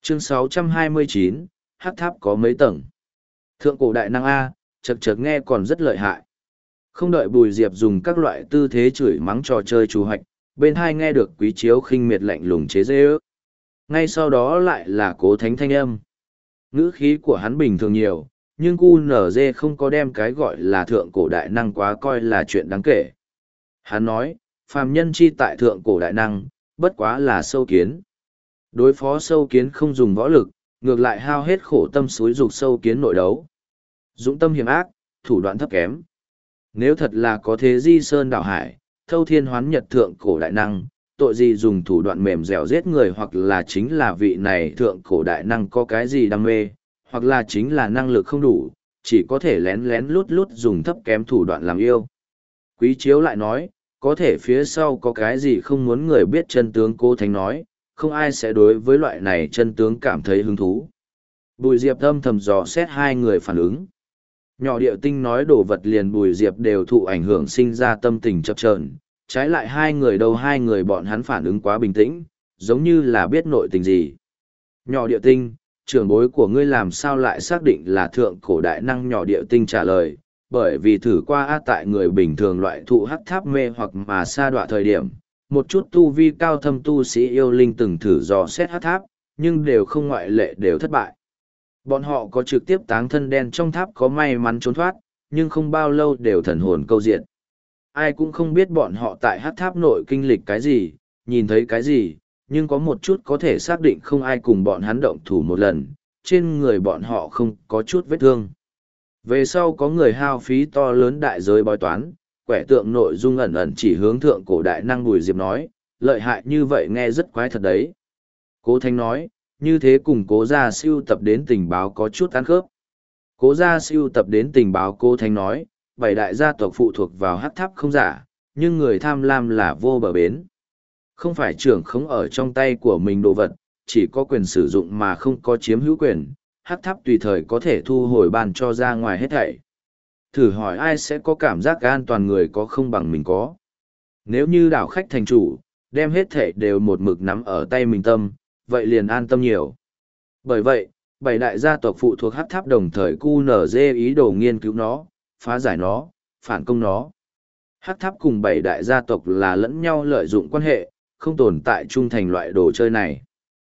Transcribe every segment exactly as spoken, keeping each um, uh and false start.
Chương sáu trăm hai mươi chín, Hắc tháp có mấy tầng? Thượng cổ đại năng A, chật chật nghe còn rất lợi hại. Không đợi Bùi Diệp dùng các loại tư thế chửi mắng trò chơi trù hoạch, bên hai nghe được Quý Chiếu khinh miệt lạnh lùng chế dê ước. Ngay sau đó lại là Cố Thánh thanh âm. Ngữ khí của hắn bình thường nhiều, nhưng cu nở dê không có đem cái gọi là thượng cổ đại năng quá coi là chuyện đáng kể. Hắn nói, phàm nhân chi tại thượng cổ đại năng, bất quá là sâu kiến. Đối phó sâu kiến không dùng võ lực, ngược lại hao hết khổ tâm xúi dục sâu kiến nội đấu. Dũng tâm hiểm ác, thủ đoạn thấp kém. Nếu thật là có thế di sơn đảo hải, thâu thiên hoán nhật thượng cổ đại năng, tội gì dùng thủ đoạn mềm dẻo giết người, hoặc là chính là vị này thượng cổ đại năng có cái gì đam mê, hoặc là chính là năng lực không đủ, chỉ có thể lén lén lút lút dùng thấp kém thủ đoạn làm yêu. Quý Chiếu lại nói, có thể phía sau có cái gì không muốn người biết chân tướng. Cố Thánh nói, không ai sẽ đối với loại này chân tướng cảm thấy hứng thú. Bùi Diệp âm thầm dò xét hai người phản ứng. Nhỏ Điệu Tinh nói đồ vật liền Bùi Diệp đều thụ ảnh hưởng sinh ra tâm tình chập chờn, trái lại hai người đâu hai người bọn hắn phản ứng quá bình tĩnh, giống như là biết nội tình gì. Nhỏ Điệu Tinh, trưởng bối của ngươi làm sao lại xác định là thượng cổ đại năng? Nhỏ Điệu Tinh trả lời, bởi vì thử qua á tại người bình thường loại thụ hắc tháp mê hoặc mà sa đọa thời điểm, một chút tu vi cao thâm tu sĩ yêu linh từng thử dò xét hắc tháp, nhưng đều không ngoại lệ đều thất bại. Bọn họ có trực tiếp táng thân đen trong tháp có may mắn trốn thoát, nhưng không bao lâu đều thần hồn câu diện. Ai cũng không biết bọn họ tại hắc tháp nội kinh lịch cái gì, nhìn thấy cái gì, nhưng có một chút có thể xác định không ai cùng bọn hắn động thủ một lần, trên người bọn họ không có chút vết thương. Về sau có người hao phí to lớn đại giới bói toán, quẻ tượng nội dung ẩn ẩn chỉ hướng thượng cổ đại năng. Bùi Diệp nói, lợi hại như vậy nghe rất quái thật đấy. Cố Thánh nói, như thế cùng Cố gia siêu tập đến tình báo có chút ăn khớp. Cố gia siêu tập đến tình báo. Cố Thánh nói, bảy đại gia tộc phụ thuộc vào hắc tháp không giả, nhưng người tham lam là vô bờ bến. Không phải trưởng khống ở trong tay của mình đồ vật, chỉ có quyền sử dụng mà không có chiếm hữu quyền, hắc tháp tùy thời có thể thu hồi bàn cho ra ngoài hết thảy. Thử hỏi ai sẽ có cảm giác an toàn người có không bằng mình có. Nếu như đảo khách thành chủ, đem hết thảy đều một mực nắm ở tay mình tâm, vậy liền an tâm nhiều. Bởi vậy, bảy đại gia tộc phụ thuộc hắc tháp đồng thời cu nở dê ý đồ nghiên cứu nó, phá giải nó, phản công nó. Hắc tháp cùng bảy đại gia tộc là lẫn nhau lợi dụng quan hệ, không tồn tại trung thành loại đồ chơi này.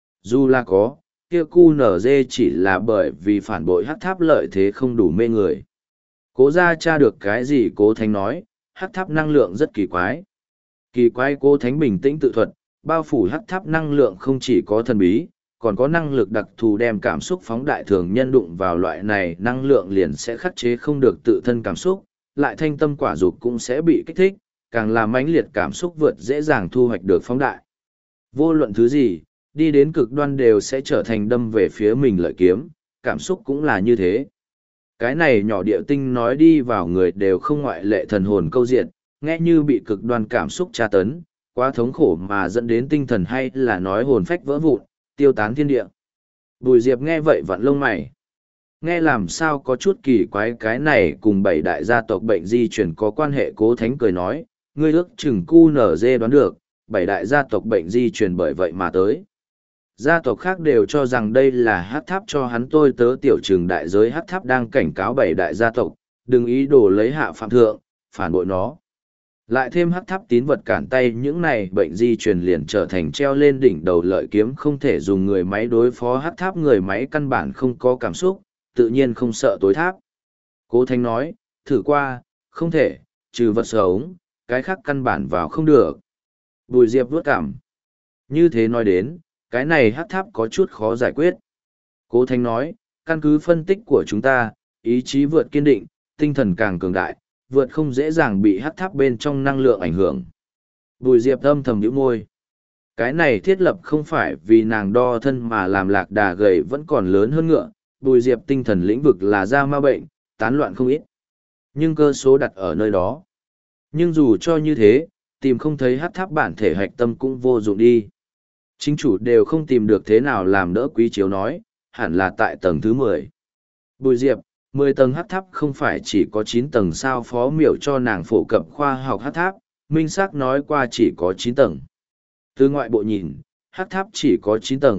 Dù là có, kia cu nở dê chỉ là bởi vì phản bội hắc tháp lợi thế không đủ mê người. Cố gia tra được cái gì? Cố Thánh nói, hắc tháp năng lượng rất kỳ quái. Kỳ quái? Cố Thánh bình tĩnh tự thuật, bao phủ hắc tháp năng lượng không chỉ có thần bí, còn có năng lực đặc thù đem cảm xúc phóng đại. Thường nhân đụng vào loại này năng lượng liền sẽ khắc chế không được tự thân cảm xúc, lại thanh tâm quả dục cũng sẽ bị kích thích, càng làm mãnh liệt cảm xúc vượt dễ dàng thu hoạch được phóng đại. Vô luận thứ gì, đi đến cực đoan đều sẽ trở thành đâm về phía mình lợi kiếm, cảm xúc cũng là như thế. Cái này Nhỏ Điệu Tinh nói đi vào người đều không ngoại lệ thần hồn câu diện, nghe như bị cực đoan cảm xúc tra tấn, quá thống khổ mà dẫn đến tinh thần hay là nói hồn phách vỡ vụn, tiêu tán thiên địa. Bùi Diệp nghe vậy vặn lông mày. Nghe làm sao có chút kỳ quái, cái này cùng bảy đại gia tộc bệnh di chuyển có quan hệ. Cố Thánh cười nói, ngươi ước chừng cu nở dê đoán được, bảy đại gia tộc bệnh di truyền bởi vậy mà tới. Gia tộc khác đều cho rằng đây là hắc tháp cho hắn tôi tớ tiểu trường đại giới. Hắc tháp đang cảnh cáo bảy đại gia tộc, đừng ý đồ lấy hạ phạm thượng, phản bội nó. Lại thêm hắc tháp tín vật cản tay, những này bệnh di truyền liền trở thành treo lên đỉnh đầu lợi kiếm, không thể dùng người máy đối phó hắc tháp. Người máy căn bản không có cảm xúc, tự nhiên không sợ tối tháp. Cố Thánh nói, thử qua, không thể, trừ vật sống, cái khác căn bản vào không được. Bùi Diệp vuốt cảm. Như thế nói đến, cái này hắc tháp có chút khó giải quyết. Cố Thánh nói, căn cứ phân tích của chúng ta, ý chí vượt kiên định, tinh thần càng cường đại, vượt không dễ dàng bị hắc tháp bên trong năng lượng ảnh hưởng. Bùi Diệp âm thầm nhíu môi. Cái này thiết lập không phải vì nàng đo thân mà làm lạc đà gầy vẫn còn lớn hơn ngựa. Bùi Diệp tinh thần lĩnh vực là da ma bệnh, tán loạn không ít. Nhưng cơ số đặt ở nơi đó. Nhưng dù cho như thế, tìm không thấy hắc tháp bản thể hạch tâm cũng vô dụng đi. Chính chủ đều không tìm được thế nào làm đỡ. Quý Chiếu nói, hẳn là tại tầng thứ mười. Bùi Diệp, mười tầng hắc tháp không phải chỉ có chín tầng sao? Phó Miểu cho nàng phổ cập khoa học hắc tháp, minh xác nói qua chỉ có chín tầng. Từ ngoại bộ nhìn, hắc tháp chỉ có chín tầng,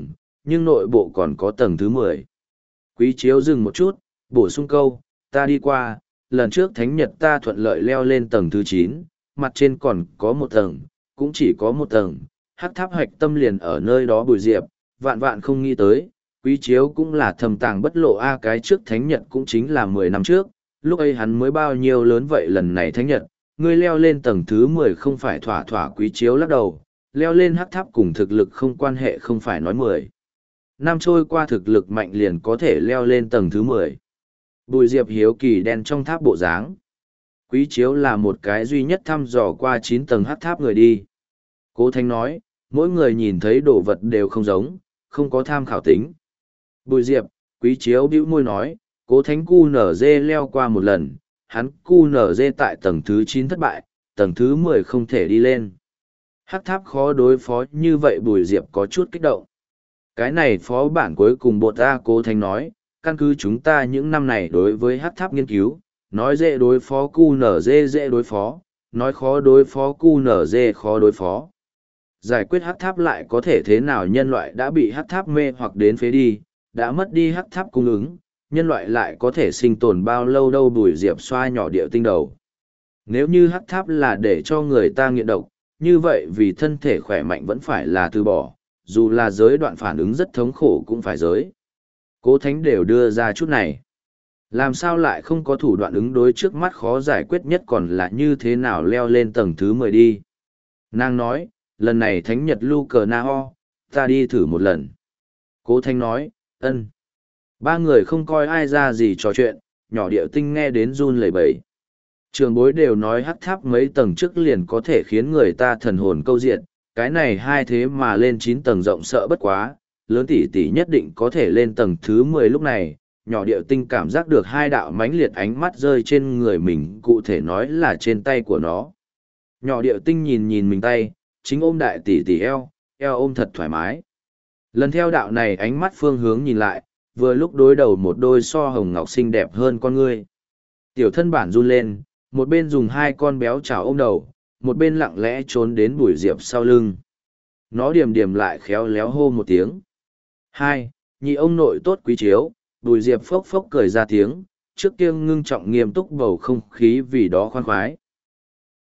nhưng nội bộ còn có tầng thứ mười. Quý chiếu dừng một chút, bổ sung câu, ta đi qua, lần trước thánh nhật ta thuận lợi leo lên tầng thứ chín, mặt trên còn có một tầng, cũng chỉ có một tầng, hắc tháp hoạch tâm liền ở nơi đó. Bùi Diệp, vạn vạn không nghĩ tới, quý chiếu cũng là thầm tàng bất lộ a. Cái trước thánh nhật cũng chính là mười năm trước, lúc ấy hắn mới bao nhiêu lớn vậy, lần này thánh nhật, ngươi leo lên tầng thứ mười không phải thỏa thỏa. Quý chiếu lắc đầu, leo lên hắc tháp cùng thực lực không quan hệ, không phải nói mười năm trôi qua thực lực mạnh liền có thể leo lên tầng thứ mười. Bùi Diệp hiếu kỳ đen trong tháp bộ dáng. Quý chiếu là một cái duy nhất thăm dò qua chín tầng hắc tháp người đi. Cố Thánh nói, mỗi người nhìn thấy đồ vật đều không giống, không có tham khảo tính. Bùi Diệp, Quý chiếu bĩu môi nói, Cố Thánh cu nở dê leo qua một lần, hắn cu nở dê tại tầng thứ chín thất bại, tầng thứ mười không thể đi lên. Hắc tháp khó đối phó như vậy. Bùi Diệp có chút kích động. Cái này phó bản cuối cùng bột ta. Cố Thánh nói, căn cứ chúng ta những năm này đối với hắc tháp nghiên cứu, nói dễ đối phó cu nở dê dễ đối phó, nói khó đối phó cu nở dê khó đối phó. Giải quyết hắc tháp lại có thể thế nào? Nhân loại đã bị hắc tháp mê hoặc đến phế đi, đã mất đi hắc tháp cung ứng, nhân loại lại có thể sinh tồn bao lâu đâu? Bùi Diệp xoa nhỏ điệu tinh đầu. Nếu như hắc tháp là để cho người ta nghiện độc, như vậy vì thân thể khỏe mạnh vẫn phải là từ bỏ, dù là giới đoạn phản ứng rất thống khổ cũng phải giới. Cố Thánh đều đưa ra chút này. Làm sao lại không có thủ đoạn ứng đối trước mắt khó giải quyết nhất, còn là như thế nào leo lên tầng thứ mười đi? Nàng nói, lần này thánh nhật lu cờ na ho, ta đi thử một lần. Cố Thánh nói, ân. Ba người không coi ai ra gì trò chuyện, nhỏ điệu tinh nghe đến run lẩy bẩy. Trường bối đều nói hắc tháp mấy tầng trước liền có thể khiến người ta thần hồn câu diệt, cái này hai thế mà lên chín tầng rộng sợ bất quá, lớn tỷ tỷ nhất định có thể lên tầng thứ mười. Lúc này, nhỏ điệu tinh cảm giác được hai đạo mãnh liệt ánh mắt rơi trên người mình, cụ thể nói là trên tay của nó. Nhỏ điệu tinh nhìn nhìn mình tay, chính ôm đại tỷ tỷ eo, eo ôm thật thoải mái. Lần theo đạo này ánh mắt phương hướng nhìn lại, vừa lúc đối đầu một đôi so hồng ngọc xinh đẹp hơn con ngươi. Tiểu thân bản run lên, một bên dùng hai con béo chảo ôm đầu, một bên lặng lẽ trốn đến Bùi Diệp sau lưng. Nó điềm điềm lại khéo léo hô một tiếng. Hai, nhị ông nội tốt. Quý chiếu. Bùi Diệp phốc phốc cười ra tiếng, trước kia ngưng trọng nghiêm túc bầu không khí vì đó khoan khoái.